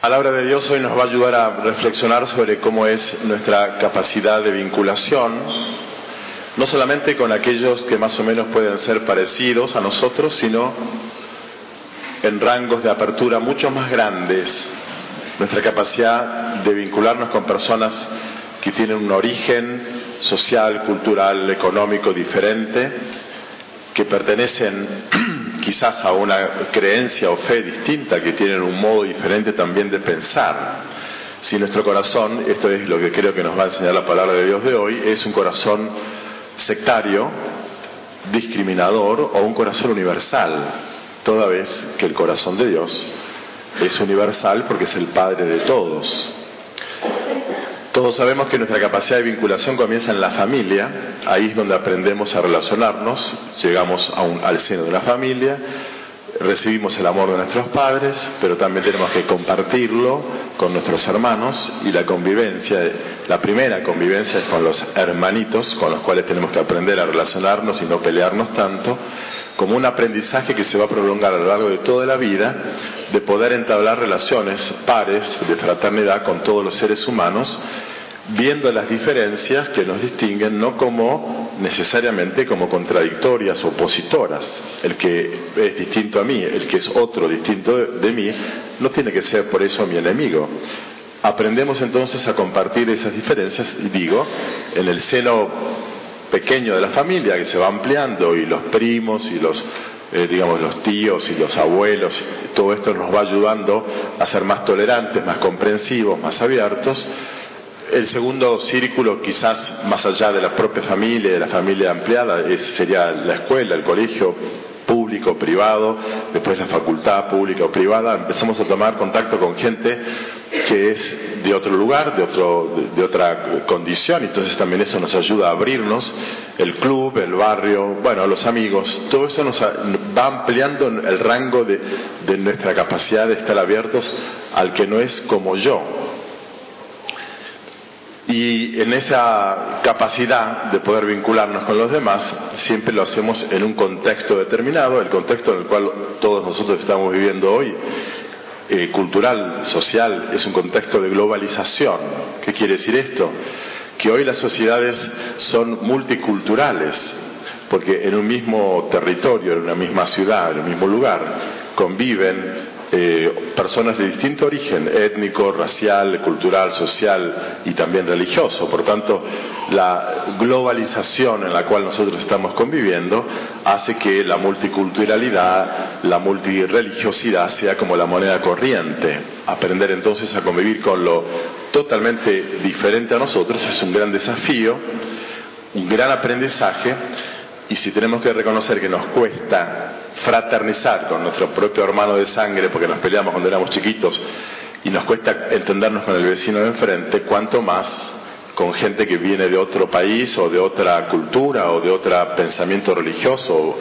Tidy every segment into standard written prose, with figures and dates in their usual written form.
La palabra de Dios hoy nos va a ayudar a reflexionar sobre cómo es nuestra capacidad de vinculación, no solamente con aquellos que más o menos pueden ser parecidos a nosotros, sino en rangos de apertura mucho más grandes. Nuestra capacidad de vincularnos con personas que tienen un origen social, cultural, económico diferente, que pertenecen quizás a una creencia o fe distinta, que tienen un modo diferente también de pensar. Si nuestro corazón, esto es lo que creo que nos va a enseñar la palabra de Dios de hoy, es un corazón sectario, discriminador o un corazón universal, toda vez que el corazón de Dios es universal porque es el Padre de todos. Todos sabemos que nuestra capacidad de vinculación comienza en la familia. Ahí es donde aprendemos a relacionarnos, llegamos al seno de la familia, recibimos el amor de nuestros padres, pero también tenemos que compartirlo con nuestros hermanos, y la convivencia, la primera convivencia es con los hermanitos, con los cuales tenemos que aprender a relacionarnos y no pelearnos tanto, como un aprendizaje que se va a prolongar a lo largo de toda la vida, de poder entablar relaciones pares de fraternidad con todos los seres humanos, viendo las diferencias que nos distinguen no como necesariamente como contradictorias o opositoras. El que es distinto a mí, el que es otro distinto de mí, no tiene que ser por eso mi enemigo. Aprendemos entonces a compartir esas diferencias, y digo, en el seno pequeño de la familia, que se va ampliando, y los primos y los tíos y los abuelos, todo esto nos va ayudando a ser más tolerantes, más comprensivos, más abiertos. El segundo círculo, quizás más allá de la propia familia, de la familia ampliada, sería la escuela, el colegio público, privado, después la facultad pública o privada. Empezamos a tomar contacto con gente que es de otro lugar, de otra condición, entonces también eso nos ayuda a abrirnos. El club, el barrio, los amigos, todo eso nos va ampliando el rango de nuestra capacidad de estar abiertos al que no es como yo. Y en esa capacidad de poder vincularnos con los demás, siempre lo hacemos en un contexto determinado, el contexto en el cual todos nosotros estamos viviendo hoy, cultural, social, es un contexto de globalización. ¿Qué quiere decir esto? Que hoy las sociedades son multiculturales, porque en un mismo territorio, en una misma ciudad, en un mismo lugar, conviven personas de distinto origen étnico, racial, cultural, social y también religioso. Por tanto, la globalización en la cual nosotros estamos conviviendo hace que la multiculturalidad, la multireligiosidad sea como la moneda corriente. Aprender entonces a convivir con lo totalmente diferente a nosotros es un gran desafío, un gran aprendizaje. Y si tenemos que reconocer que nos cuesta fraternizar con nuestro propio hermano de sangre, porque nos peleamos cuando éramos chiquitos, y nos cuesta entendernos con el vecino de enfrente, cuánto más con gente que viene de otro país o de otra cultura o de otro pensamiento religioso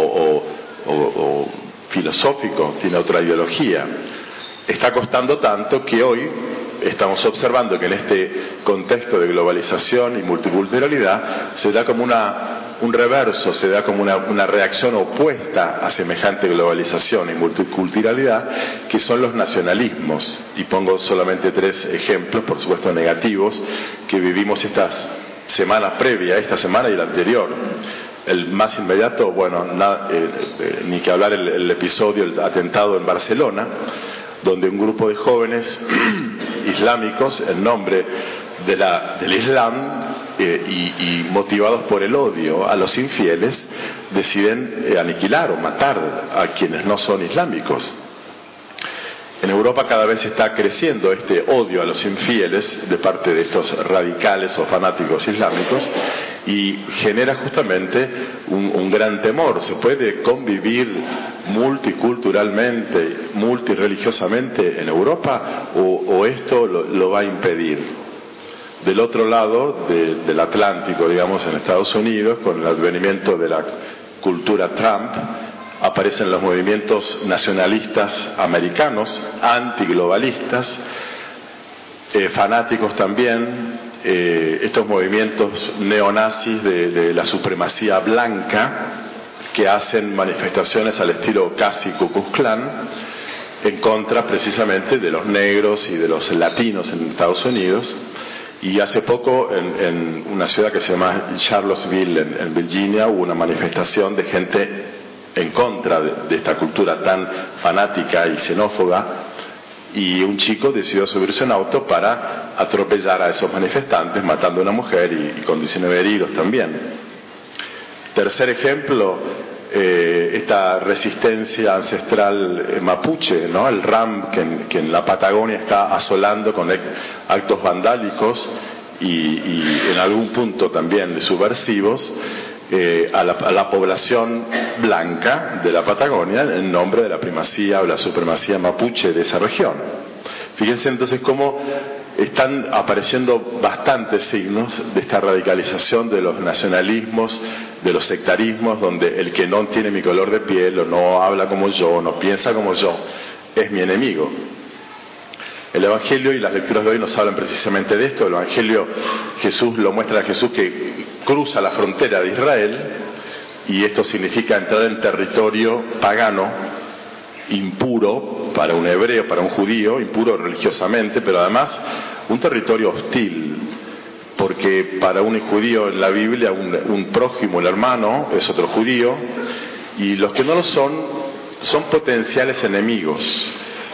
o filosófico, tiene otra ideología. Está costando tanto que hoy estamos observando que en este contexto de globalización y multiculturalidad se da como un reverso, se da como una reacción opuesta a semejante globalización y multiculturalidad, que son los nacionalismos. Y pongo solamente 3 ejemplos, por supuesto negativos, que vivimos estas semanas previas, esta semana y la anterior. El más inmediato, ni que hablar el episodio, el atentado en Barcelona, donde un grupo de jóvenes islámicos, en nombre del Islam, y motivados por el odio a los infieles, deciden aniquilar o matar a quienes no son islámicos. En Europa cada vez está creciendo este odio a los infieles de parte de estos radicales o fanáticos islámicos, y genera justamente un gran temor. ¿Se puede convivir multiculturalmente, multireligiosamente en Europa, o esto lo va a impedir? Del otro lado del Atlántico, digamos, en Estados Unidos, con el advenimiento de la cultura Trump, aparecen los movimientos nacionalistas americanos, antiglobalistas, fanáticos también, estos movimientos neonazis de la supremacía blanca, que hacen manifestaciones al estilo casi Ku Klux Klan, en contra precisamente de los negros y de los latinos en Estados Unidos. Y hace poco en una ciudad que se llama Charlottesville, en Virginia, hubo una manifestación de gente en contra de esta cultura tan fanática y xenófoba, y un chico decidió subirse a un auto para atropellar a esos manifestantes, matando a una mujer y con 19 heridos también. Tercer ejemplo, esta resistencia ancestral mapuche, ¿no? El RAM que en la Patagonia está asolando con actos vandálicos y en algún punto también subversivos a la población blanca de la Patagonia en nombre de la primacía o la supremacía mapuche de esa región. Fíjense entonces cómo están apareciendo bastantes signos de esta radicalización de los nacionalismos, de los sectarismos, donde el que no tiene mi color de piel o no habla como yo, no piensa como yo, es mi enemigo. El Evangelio y las lecturas de hoy nos hablan precisamente de esto. El Evangelio, Jesús lo muestra a Jesús que cruza la frontera de Israel, y esto significa entrar en territorio pagano, impuro para un hebreo, para un judío, impuro religiosamente, pero además un territorio hostil, porque para un judío en la Biblia un prójimo, el hermano, es otro judío, y los que no lo son potenciales enemigos.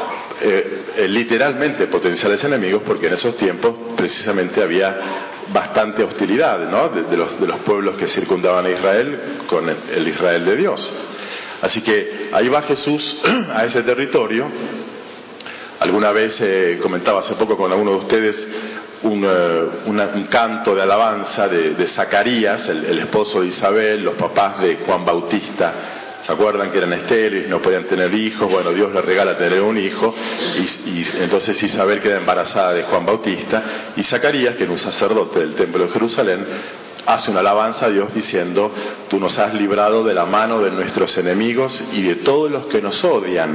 Literalmente potenciales enemigos, porque en esos tiempos precisamente había bastante hostilidad, ¿no? de los pueblos que circundaban a Israel con el Israel de Dios. Así que ahí va Jesús a ese territorio. Alguna vez comentaba hace poco con alguno de ustedes un canto de alabanza de Zacarías, el esposo de Isabel, los papás de Juan Bautista. ¿Se acuerdan que eran estériles, no podían tener hijos? Bueno, Dios les regala tener un hijo, y entonces Isabel queda embarazada de Juan Bautista, y Zacarías, que era un sacerdote del templo de Jerusalén, hace una alabanza a Dios diciendo: tú nos has librado de la mano de nuestros enemigos y de todos los que nos odian.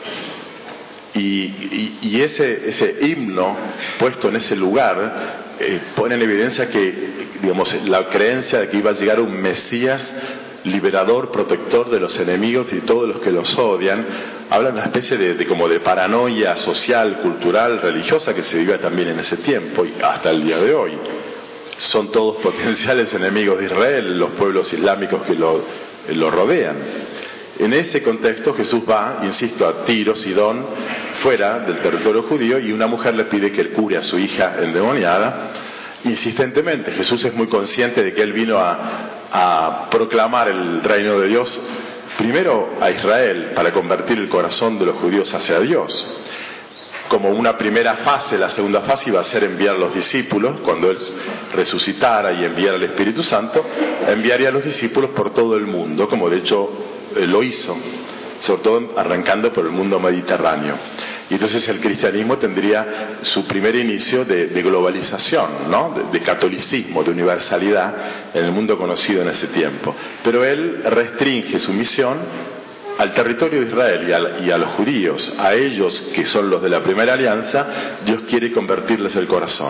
Y ese himno puesto en ese lugar pone en evidencia que, digamos, la creencia de que iba a llegar un Mesías liberador, protector de los enemigos y todos los que los odian, habla de una especie de paranoia social, cultural, religiosa que se vive también en ese tiempo y hasta el día de hoy. Son todos potenciales enemigos de Israel, los pueblos islámicos que lo rodean. En ese contexto Jesús va, insisto, a Tiro, Sidón, fuera del territorio judío, y una mujer le pide que él cure a su hija endemoniada. Insistentemente, Jesús es muy consciente de que él vino a proclamar el reino de Dios, primero a Israel, para convertir el corazón de los judíos hacia Dios. Como una primera fase, la segunda fase iba a ser enviar a los discípulos. Cuando él resucitara y enviara al Espíritu Santo, enviaría a los discípulos por todo el mundo, como de hecho lo hizo, sobre todo arrancando por el mundo mediterráneo. Y entonces el cristianismo tendría su primer inicio de globalización, ¿no? de catolicismo, de universalidad en el mundo conocido en ese tiempo. Pero él restringe su misión al territorio de Israel y a los judíos. A ellos, que son los de la primera alianza, Dios quiere convertirles el corazón.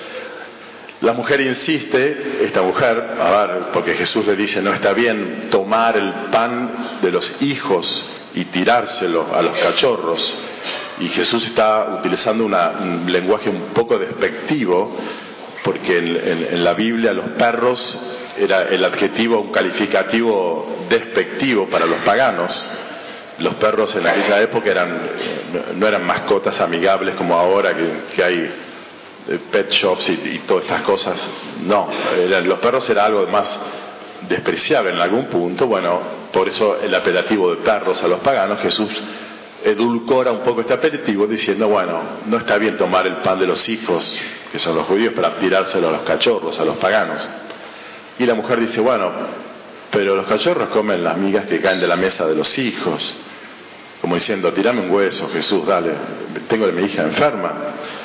La mujer insiste, esta mujer, porque Jesús le dice: no está bien tomar el pan de los hijos y tirárselo a los cachorros. Y Jesús está utilizando un lenguaje un poco despectivo, porque en la Biblia los perros era el adjetivo, un calificativo despectivo para los paganos. Los perros en aquella época no eran mascotas amigables como ahora que hay pet shops y todas estas cosas. No, los perros era algo más despreciable en algún punto. Bueno, por eso el apelativo de perros a los paganos. Jesús edulcora un poco este apelativo diciendo: bueno, no está bien tomar el pan de los hijos, que son los judíos, para tirárselo a los cachorros, a los paganos. Y la mujer dice: bueno, pero los cachorros comen las migas que caen de la mesa de los hijos. Como diciendo: tirame un hueso, Jesús, dale, tengo a mi hija enferma.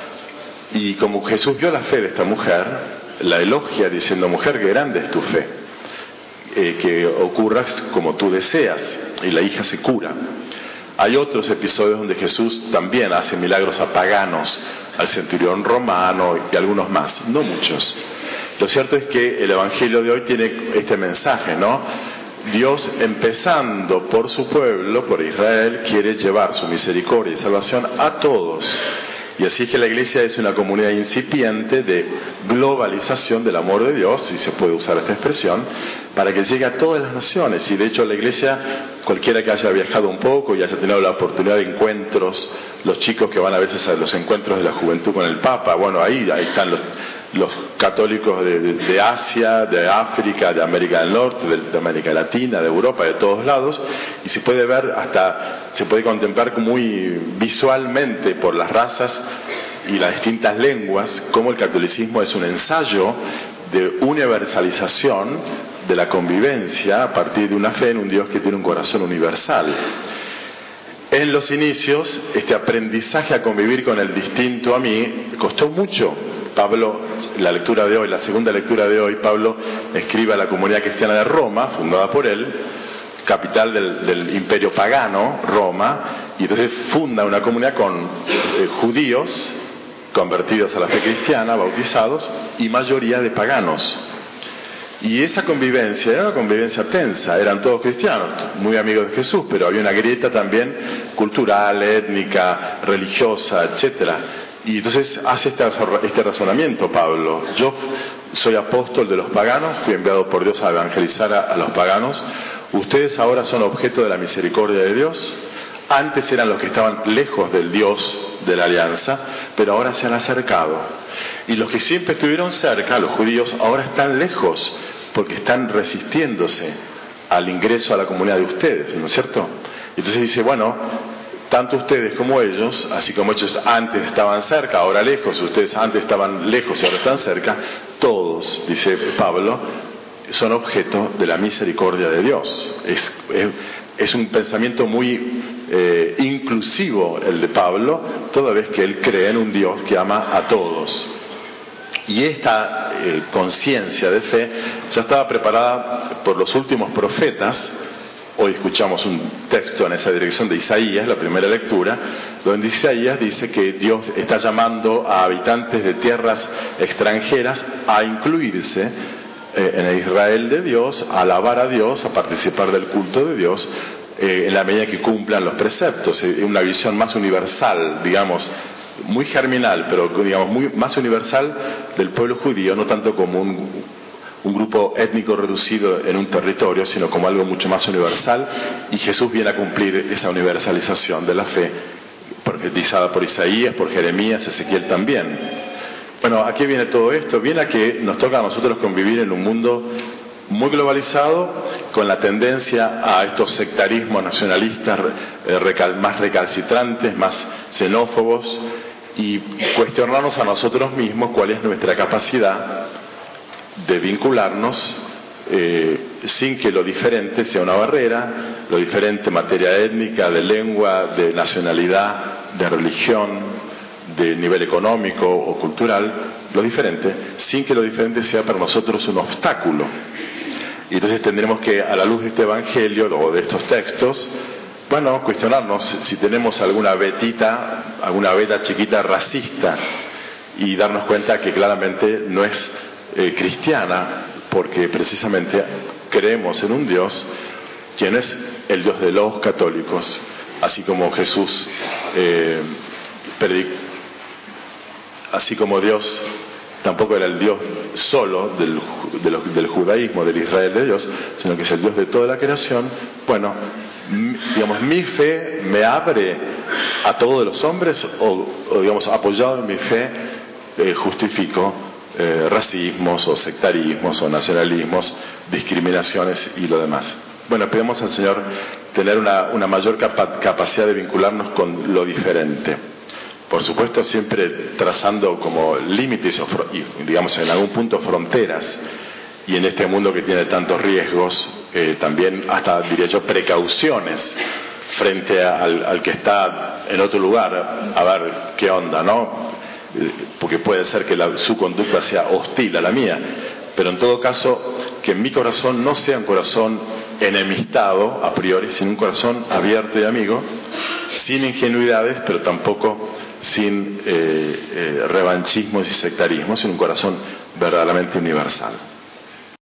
Y como Jesús vio la fe de esta mujer, la elogia diciendo: mujer, qué grande es tu fe, que ocurras como tú deseas. Y la hija se cura. Hay otros episodios donde Jesús también hace milagros a paganos, al centurión romano y algunos más, no muchos. Lo cierto es que el Evangelio de hoy tiene este mensaje, ¿no? Dios, empezando por su pueblo, por Israel, quiere llevar su misericordia y salvación a todos. Y así es que la Iglesia es una comunidad incipiente de globalización del amor de Dios, si se puede usar esta expresión, para que llegue a todas las naciones. Y de hecho la Iglesia, cualquiera que haya viajado un poco y haya tenido la oportunidad de encuentros, los chicos que van a veces a los encuentros de la juventud con el Papa, bueno, ahí están los católicos de Asia, de África, de América del Norte, de América Latina, de Europa, de todos lados, y se puede ver se puede contemplar muy visualmente por las razas y las distintas lenguas cómo el catolicismo es un ensayo de universalización de la convivencia a partir de una fe en un Dios que tiene un corazón universal. En los inicios, este aprendizaje a convivir con el distinto a mí costó mucho. Pablo, la lectura de hoy, la segunda lectura de hoy, Pablo escribe a la comunidad cristiana de Roma, fundada por él, capital del imperio pagano, Roma, y entonces funda una comunidad con judíos convertidos a la fe cristiana, bautizados, y mayoría de paganos. Y esa convivencia era una convivencia tensa, eran todos cristianos, muy amigos de Jesús, pero había una grieta también cultural, étnica, religiosa, etcétera. Y entonces hace este razonamiento Pablo: yo soy apóstol de los paganos, fui enviado por Dios a evangelizar a los paganos. Ustedes ahora son objeto de la misericordia de Dios. Antes eran los que estaban lejos del Dios de la alianza, pero ahora se han acercado. Y los que siempre estuvieron cerca, los judíos, ahora están lejos, porque están resistiéndose al ingreso a la comunidad de ustedes, ¿no es cierto? Entonces dice, bueno, tanto ustedes como ellos, así como ellos antes estaban cerca, ahora lejos, ustedes antes estaban lejos y ahora están cerca, todos, dice Pablo, son objeto de la misericordia de Dios. Es un pensamiento muy inclusivo el de Pablo, toda vez que él cree en un Dios que ama a todos. Y esta conciencia de fe ya estaba preparada por los últimos profetas. Hoy escuchamos un texto en esa dirección de Isaías, la primera lectura, donde Isaías dice que Dios está llamando a habitantes de tierras extranjeras a incluirse en el Israel de Dios, a alabar a Dios, a participar del culto de Dios, en la medida que cumplan los preceptos. Una visión más universal, digamos, muy germinal, pero digamos más universal del pueblo judío, no tanto como un grupo étnico reducido en un territorio, sino como algo mucho más universal, y Jesús viene a cumplir esa universalización de la fe, profetizada por Isaías, por Jeremías, Ezequiel también. Bueno, ¿a qué viene todo esto? Viene a que nos toca a nosotros convivir en un mundo muy globalizado, con la tendencia a estos sectarismos nacionalistas más recalcitrantes, más xenófobos, y cuestionarnos a nosotros mismos cuál es nuestra capacidad de vincularnos sin que lo diferente sea una barrera, lo diferente en materia étnica, de lengua, de nacionalidad, de religión, de nivel económico o cultural, lo diferente, sin que lo diferente sea para nosotros un obstáculo. Y entonces tendremos que, a la luz de este evangelio o de estos textos, bueno, cuestionarnos si tenemos alguna veta chiquita racista, y darnos cuenta que claramente no es cristiana, porque precisamente creemos en un Dios quien es el Dios de los católicos, así como Jesús así como Dios tampoco era el Dios solo del judaísmo, del Israel de Dios, sino que es el Dios de toda la creación. Bueno, digamos, mi fe me abre a todos los hombres, o digamos, apoyado en mi fe, justifico racismos o sectarismos o nacionalismos, discriminaciones y lo demás. Bueno, pedimos al Señor tener una mayor capacidad de vincularnos con lo diferente. Por supuesto, siempre trazando como límites y, digamos, en algún punto fronteras. Y en este mundo que tiene tantos riesgos, también hasta, diría yo, precauciones frente al que está en otro lugar, a ver qué onda, ¿no? Porque puede ser que su conducta sea hostil a la mía, pero en todo caso, que mi corazón no sea un corazón enemistado a priori, sino un corazón abierto y amigo, sin ingenuidades, pero tampoco sin revanchismos y sectarismos, sino un corazón verdaderamente universal.